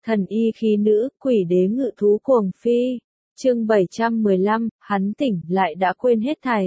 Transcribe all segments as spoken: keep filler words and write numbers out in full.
Thần y khí nữ, quỷ đế ngự thú cuồng phi. Chương bảy trăm mười lăm, hắn tỉnh lại đã quên hết thảy.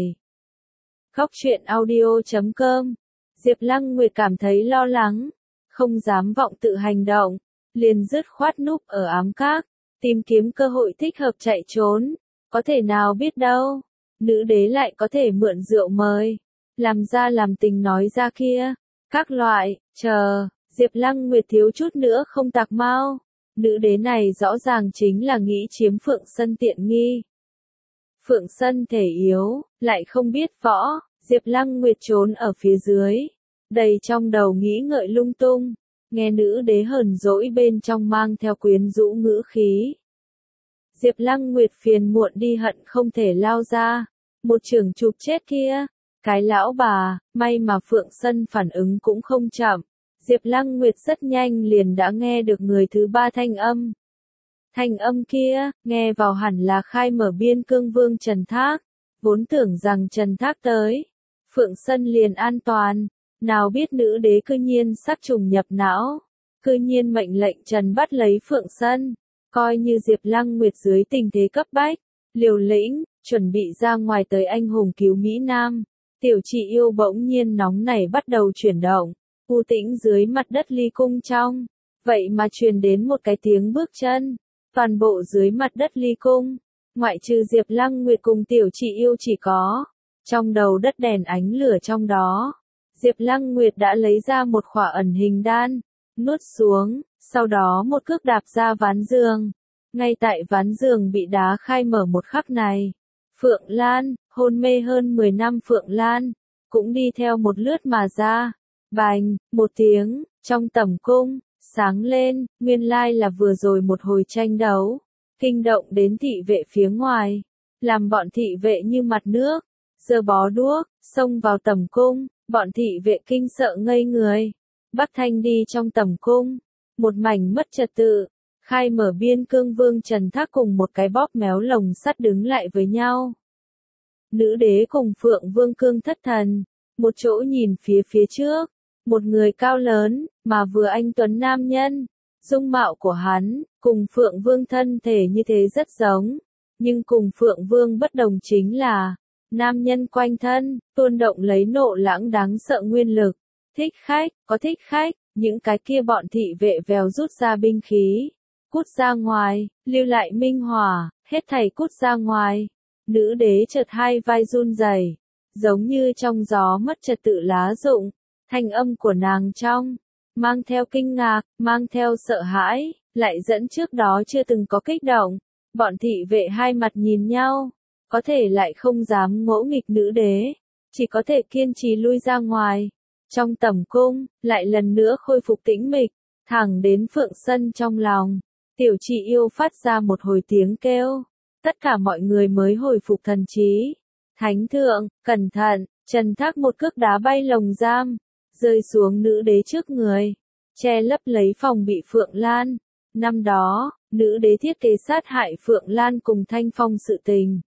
Góc truyện audio chấm com. Diệp Lăng Nguyệt cảm thấy lo lắng, không dám vọng tự hành động, liền dứt khoát núp ở ám các, tìm kiếm cơ hội thích hợp chạy trốn. Có thể nào biết đâu, nữ đế lại có thể mượn rượu mời, làm ra làm tình nói ra kia, các loại, chờ, Diệp Lăng Nguyệt thiếu chút nữa không tạc mau. Nữ đế này rõ ràng chính là nghĩ chiếm Phượng Sân tiện nghi. Phượng Sân thể yếu, lại không biết võ, Diệp Lăng Nguyệt trốn ở phía dưới, đầy trong đầu nghĩ ngợi lung tung, nghe nữ đế hờn dỗi bên trong mang theo quyến rũ ngữ khí. Diệp Lăng Nguyệt phiền muộn đi hận không thể lao ra, một chưởng chụp chết kia, cái lão bà, may mà Phượng Sân phản ứng cũng không chậm. Diệp Lăng Nguyệt rất nhanh liền đã nghe được người thứ ba thanh âm. Thanh âm kia, nghe vào hẳn là khai mở biên cương vương Trần Thác, vốn tưởng rằng Trần Thác tới, Phượng Sân liền an toàn, nào biết nữ đế cư nhiên sắc trùng nhập não, cư nhiên mệnh lệnh Trần bắt lấy Phượng Sân, coi như Diệp Lăng Nguyệt dưới tình thế cấp bách, liều lĩnh, chuẩn bị ra ngoài tới anh hùng cứu Mỹ Nam, tiểu chị yêu bỗng nhiên nóng nảy bắt đầu chuyển động. U tĩnh dưới mặt đất ly cung trong, vậy mà truyền đến một cái tiếng bước chân, toàn bộ dưới mặt đất ly cung, ngoại trừ Diệp Lăng Nguyệt cùng tiểu chị yêu chỉ có, trong đầu đất đèn ánh lửa trong đó, Diệp Lăng Nguyệt đã lấy ra một khỏa ẩn hình đan, nuốt xuống, sau đó một cước đạp ra ván giường, ngay tại ván giường bị đá khai mở một khắc này, Phượng Lan, hôn mê hơn mười năm Phượng Lan, cũng đi theo một lướt mà ra. Bành, một tiếng, trong tẩm cung, sáng lên, nguyên lai là vừa rồi một hồi tranh đấu, kinh động đến thị vệ phía ngoài, làm bọn thị vệ như mặt nước, giơ bó đuốc, xông vào tẩm cung, bọn thị vệ kinh sợ ngây người, Bắc Thanh đi trong tẩm cung, một mảnh mất trật tự, khai mở biên cương vương Trần Thác cùng một cái bóp méo lồng sắt đứng lại với nhau. Nữ đế cùng Phượng Vương cương thất thần, một chỗ nhìn phía phía trước. Một người cao lớn, mà vừa anh tuấn nam nhân, dung mạo của hắn, cùng Phượng Vương thân thể như thế rất giống, nhưng cùng Phượng Vương bất đồng chính là, nam nhân quanh thân, tuôn động lấy nộ lãng đáng sợ nguyên lực, thích khách, có thích khách, những cái kia bọn thị vệ vèo rút ra binh khí, cút ra ngoài, lưu lại minh hỏa, hết thảy cút ra ngoài, nữ đế chợt hai vai run rẩy, giống như trong gió mất trật tự lá rụng. Thanh âm của nàng trong, mang theo kinh ngạc, mang theo sợ hãi, lại dẫn trước đó chưa từng có kích động. Bọn thị vệ hai mặt nhìn nhau, có thể lại không dám ngỗ nghịch nữ đế, chỉ có thể kiên trì lui ra ngoài. Trong tẩm cung, lại lần nữa khôi phục tĩnh mịch, thẳng đến Phượng Sân trong lòng. Tiểu chị yêu phát ra một hồi tiếng kêu, tất cả mọi người mới hồi phục thần trí. Thánh thượng, cẩn thận, Trần Thác một cước đá bay lồng giam. Rơi xuống nữ đế trước người, che lấp lấy phòng bị Phượng Lan. Năm đó, nữ đế thiết kế sát hại Phượng Lan cùng Thanh Phong sự tình.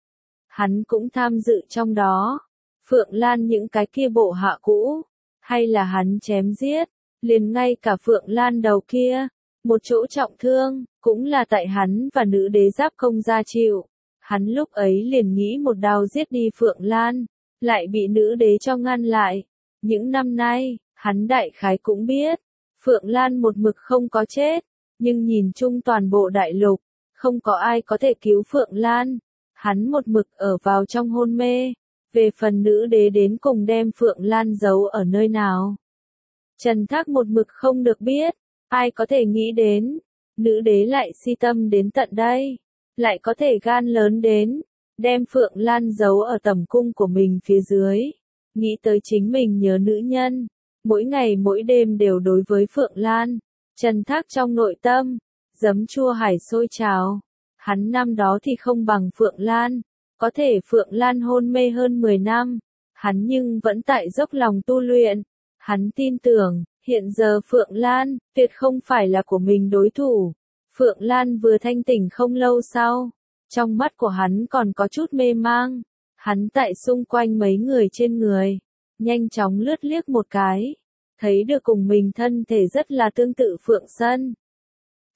Hắn cũng tham dự trong đó. Phượng Lan những cái kia bộ hạ cũ, hay là hắn chém giết, liền ngay cả Phượng Lan đầu kia, một chỗ trọng thương, cũng là tại hắn và nữ đế giáp công gia chịu. Hắn lúc ấy liền nghĩ một đao giết đi Phượng Lan, lại bị nữ đế cho ngăn lại. Những năm nay, hắn đại khái cũng biết, Phượng Lan một mực không có chết, nhưng nhìn chung toàn bộ đại lục, không có ai có thể cứu Phượng Lan, hắn một mực ở vào trong hôn mê, về phần nữ đế đến cùng đem Phượng Lan giấu ở nơi nào. Trần Thác một mực không được biết, ai có thể nghĩ đến, nữ đế lại si tâm đến tận đây, lại có thể gan lớn đến, đem Phượng Lan giấu ở tẩm cung của mình phía dưới. Nghĩ tới chính mình nhớ nữ nhân, mỗi ngày mỗi đêm đều đối với Phượng Lan, Trần Thác trong nội tâm, giấm chua hải sôi trào, hắn năm đó thì không bằng Phượng Lan, có thể Phượng Lan hôn mê hơn mười năm, hắn nhưng vẫn tại dốc lòng tu luyện, hắn tin tưởng, hiện giờ Phượng Lan, tuyệt không phải là của mình đối thủ, Phượng Lan vừa thanh tỉnh không lâu sau, trong mắt của hắn còn có chút mê mang. Hắn tại xung quanh mấy người trên người, nhanh chóng lướt liếc một cái, thấy được cùng mình thân thể rất là tương tự Phượng Sân.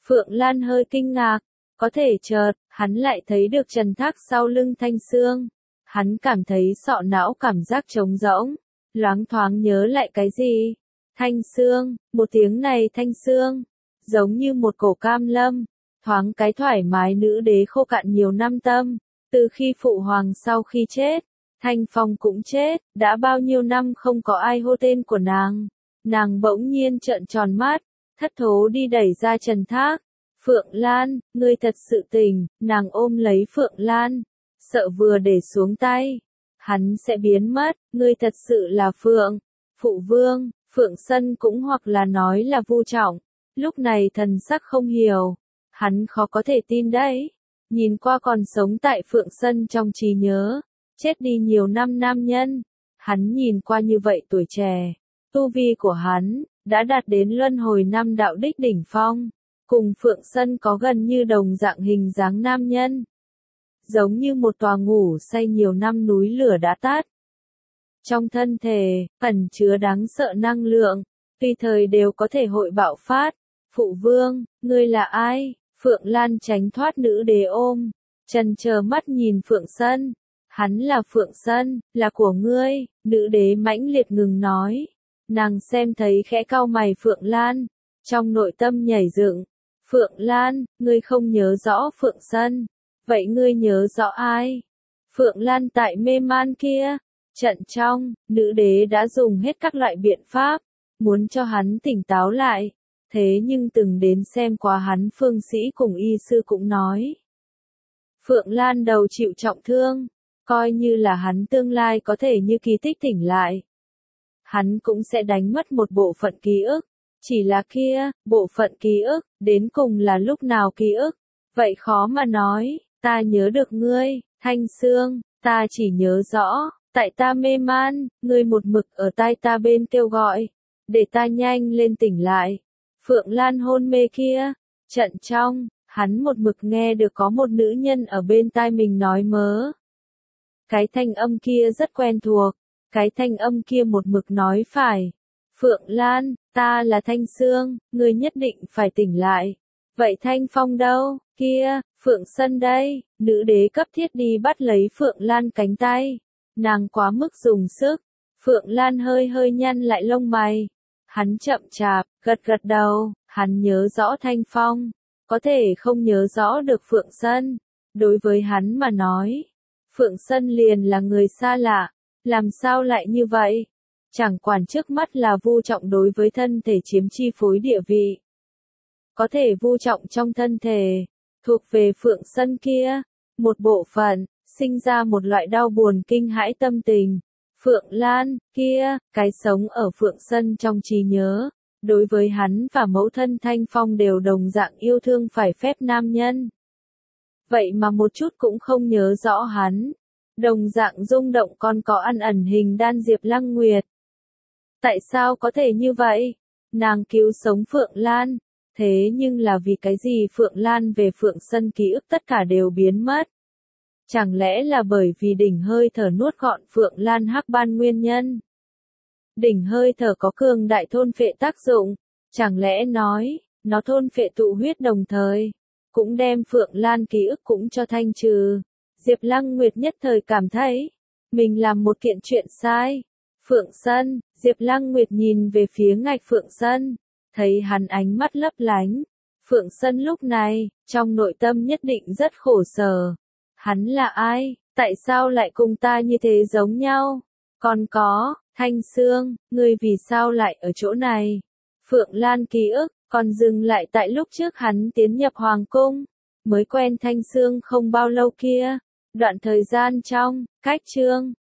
Phượng Lan hơi kinh ngạc, có thể chợt, hắn lại thấy được Trần Thác sau lưng Thanh Sương. Hắn cảm thấy sọ não cảm giác trống rỗng, loáng thoáng nhớ lại cái gì. Thanh Sương, một tiếng này Thanh Sương, giống như một cổ cam lâm, thoáng cái thoải mái nữ đế khô cạn nhiều năm tâm, từ khi phụ hoàng sau khi chết, Thanh Phong cũng chết, đã bao nhiêu năm không có ai hô tên của nàng. Nàng bỗng nhiên trợn tròn mắt, thất thố đi đẩy ra Trần Thác. Phượng Lan, ngươi thật sự tình, nàng ôm lấy Phượng Lan, sợ vừa để xuống tay, hắn sẽ biến mất, ngươi thật sự là Phượng, Phụ Vương. Phượng Sân cũng hoặc là nói là Vu Trọng, lúc này thần sắc không hiểu, hắn khó có thể tin đấy, nhìn qua còn sống tại Phượng Sân trong trí nhớ, chết đi nhiều năm nam nhân, hắn nhìn qua như vậy tuổi trẻ, tu vi của hắn, đã đạt đến luân hồi năm đạo đích đỉnh phong, cùng Phượng Sân có gần như đồng dạng hình dáng nam nhân, giống như một tòa ngủ say nhiều năm núi lửa đã tắt. Trong thân thể, ẩn chứa đáng sợ năng lượng, tùy thời đều có thể hội bạo phát. Phụ Vương, ngươi là ai? Phượng Lan tránh thoát nữ đế ôm, trần chờ mắt nhìn Phượng Sân. Hắn là Phượng Sân, là của ngươi, nữ đế mãnh liệt ngừng nói. Nàng xem thấy khẽ cau mày Phượng Lan, trong nội tâm nhảy dựng. Phượng Lan, ngươi không nhớ rõ Phượng Sân, vậy ngươi nhớ rõ ai? Phượng Lan tại mê man kia. Trận trong, nữ đế đã dùng hết các loại biện pháp, muốn cho hắn tỉnh táo lại, thế nhưng từng đến xem qua hắn phương sĩ cùng y sư cũng nói. Phượng Lan đầu chịu trọng thương, coi như là hắn tương lai có thể như kỳ tích tỉnh lại. Hắn cũng sẽ đánh mất một bộ phận ký ức, chỉ là kia, bộ phận ký ức, đến cùng là lúc nào ký ức, vậy khó mà nói, ta nhớ được ngươi, Thanh Sương, ta chỉ nhớ rõ. Tại ta mê man, ngươi một mực ở tai ta bên kêu gọi, để ta nhanh lên tỉnh lại. Phượng Lan hôn mê kia, trận trong, hắn một mực nghe được có một nữ nhân ở bên tai mình nói mớ. Cái thanh âm kia rất quen thuộc, cái thanh âm kia một mực nói phải. Phượng Lan, ta là Thanh Sương, ngươi nhất định phải tỉnh lại. Vậy Thanh Phong đâu, kia, Phượng Sân đây, nữ đế cấp thiết đi bắt lấy Phượng Lan cánh tay. Nàng quá mức dùng sức, Phượng Lan hơi hơi nhăn lại lông mày. Hắn chậm chạp, gật gật đầu, hắn nhớ rõ Thanh Phong, có thể không nhớ rõ được Phượng Sân. Đối với hắn mà nói, Phượng Sân liền là người xa lạ, làm sao lại như vậy? Chẳng quản trước mắt là Vu Trọng đối với thân thể chiếm chi phối địa vị. Có thể Vu Trọng trong thân thể, thuộc về Phượng Sân kia, một bộ phận. Sinh ra một loại đau buồn kinh hãi tâm tình. Phượng Lan, kia, cái sống ở Phượng Sân trong trí nhớ, đối với hắn và mẫu thân Thanh Phong đều đồng dạng yêu thương phải phép nam nhân. Vậy mà một chút cũng không nhớ rõ hắn. Đồng dạng rung động còn có ăn ẩn hình đan Diệp Lăng Nguyệt. Tại sao có thể như vậy? Nàng cứu sống Phượng Lan, thế nhưng là vì cái gì Phượng Lan về Phượng Sân ký ức tất cả đều biến mất? Chẳng lẽ là bởi vì đỉnh hơi thở nuốt gọn Phượng Lan hắc ban nguyên nhân? Đỉnh hơi thở có cường đại thôn phệ tác dụng, chẳng lẽ nói, nó thôn phệ tụ huyết đồng thời, cũng đem Phượng Lan ký ức cũng cho thanh trừ. Diệp Lăng Nguyệt nhất thời cảm thấy, mình làm một kiện chuyện sai. Phượng Sân, Diệp Lăng Nguyệt nhìn về phía ngạch Phượng Sân, thấy hắn ánh mắt lấp lánh. Phượng Sân lúc này, trong nội tâm nhất định rất khổ sở. Hắn là ai? Tại sao lại cùng ta như thế giống nhau? Còn có, Thanh Sương, ngươi vì sao lại ở chỗ này? Phượng Lan ký ức, còn dừng lại tại lúc trước hắn tiến nhập Hoàng Cung. Mới quen Thanh Sương không bao lâu kia. Đoạn thời gian trong, cách chương,